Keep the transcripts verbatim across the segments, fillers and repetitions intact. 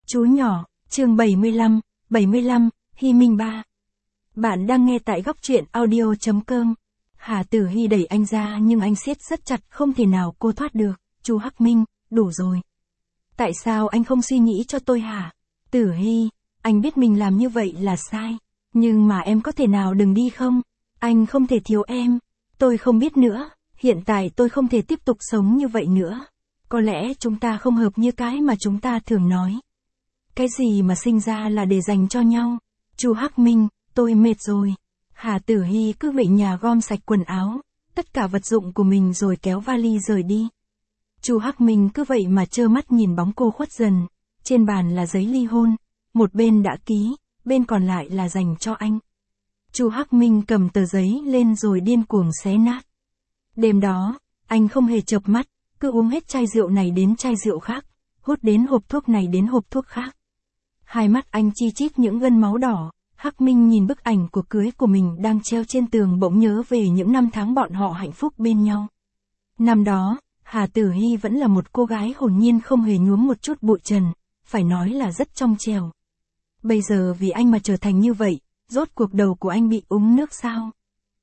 Chú nhỏ, chương bảy mươi lăm, bảy mươi lăm, Hy Minh ba. Bạn đang nghe tại góc truyện audio chấm com. Hà Tử Hy đẩy anh ra nhưng anh siết rất chặt, không thể nào cô thoát được. Chú Hắc Minh, đủ rồi. Tại sao anh không suy nghĩ cho tôi hả? Tử Hy, anh biết mình làm như vậy là sai. Nhưng mà em có thể nào đừng đi không? Anh không thể thiếu em. Tôi không biết nữa, hiện tại tôi không thể tiếp tục sống như vậy nữa. Có lẽ chúng ta không hợp như cái mà chúng ta thường nói. Cái gì mà sinh ra là để dành cho nhau. Chú Hắc Minh, tôi mệt rồi. Hà Tử Hy cứ về nhà gom sạch quần áo, tất cả vật dụng của mình rồi kéo vali rời đi. Chú Hắc Minh cứ vậy mà trơ mắt nhìn bóng cô khuất dần. Trên bàn là giấy ly hôn, một bên đã ký, bên còn lại là dành cho anh. Chú Hắc Minh cầm tờ giấy lên rồi điên cuồng xé nát. Đêm đó, anh không hề chợp mắt, cứ uống hết chai rượu này đến chai rượu khác, hút đến hộp thuốc này đến hộp thuốc khác. Hai mắt anh chi chít những gân máu đỏ. Hắc Minh nhìn bức ảnh của cưới của mình đang treo trên tường bỗng nhớ về những năm tháng bọn họ hạnh phúc bên nhau. Năm đó, Hà Tử Hy vẫn là một cô gái hồn nhiên không hề nhuốm một chút bụi trần, phải nói là rất trong trẻo. Bây giờ vì anh mà trở thành như vậy, rốt cuộc đầu của anh bị úng nước sao?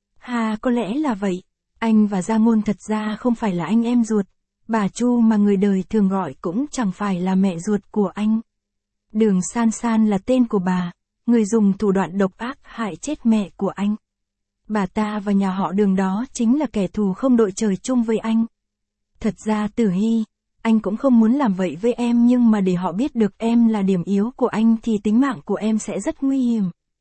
Hà, có lẽ là vậy. Anh và Gia Ngôn thật ra không phải là anh em ruột. Bà Chu mà người đời thường gọi cũng chẳng phải là mẹ ruột của anh. Đường San San là tên của bà, người dùng thủ đoạn độc ác hại chết mẹ của anh. Bà ta và nhà họ Đường đó chính là kẻ thù không đội trời chung với anh. Thật ra Tử Hy, anh cũng không muốn làm vậy với em, nhưng mà để họ biết được em là điểm yếu của anh thì tính mạng của em sẽ rất nguy hiểm.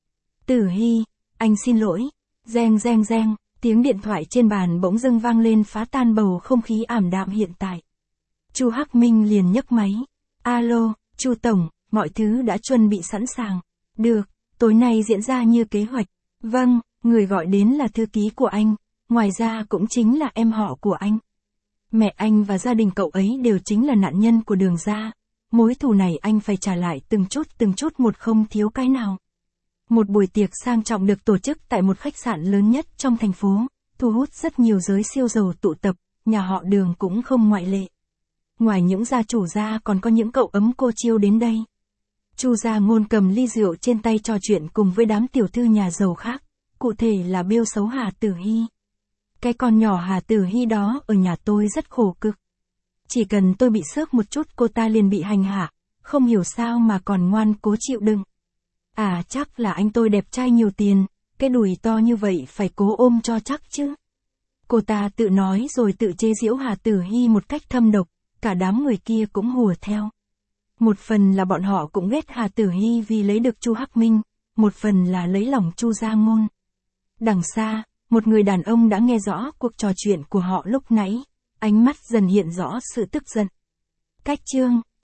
Tử Hy, anh xin lỗi. Reng reng reng, tiếng điện thoại trên bàn bỗng dưng vang lên phá tan bầu không khí ảm đạm hiện tại. Chu Hắc Minh liền nhấc máy. Alo, Chu Tổng, mọi thứ đã chuẩn bị sẵn sàng. Được, tối nay diễn ra như kế hoạch. Vâng, người gọi đến là thư ký của anh, ngoài ra cũng chính là em họ của anh. Mẹ anh và gia đình cậu ấy đều chính là nạn nhân của Đường gia. Mối thù này anh phải trả lại từng chút từng chút một, không thiếu cái nào. Một buổi tiệc sang trọng được tổ chức tại một khách sạn lớn nhất trong thành phố, thu hút rất nhiều giới siêu giàu tụ tập, nhà họ Đường cũng không ngoại lệ. Ngoài những gia chủ ra còn có những cậu ấm cô chiêu đến đây. Chu Gia Ngôn cầm ly rượu trên tay trò chuyện cùng với đám tiểu thư nhà giàu khác, cụ thể là bêu xấu Hà Tử Hy. Cái con nhỏ Hà Tử Hy đó ở nhà tôi rất khổ cực. Chỉ cần tôi bị xước một chút cô ta liền bị hành hạ, không hiểu sao mà còn ngoan cố chịu đựng. À chắc là anh tôi đẹp trai nhiều tiền, cái đùi to như vậy phải cố ôm cho chắc chứ. Cô ta tự nói rồi tự chế giễu Hà Tử Hy một cách thâm độc, cả đám người kia cũng hùa theo. Một phần là bọn họ cũng ghét Hà Tử Hy vì lấy được Chu Hắc Minh, một phần là lấy lòng Chu Gia Ngôn. Đằng xa, một người đàn ông đã nghe rõ cuộc trò chuyện của họ lúc nãy, ánh mắt dần hiện rõ sự tức giận. Cách chương,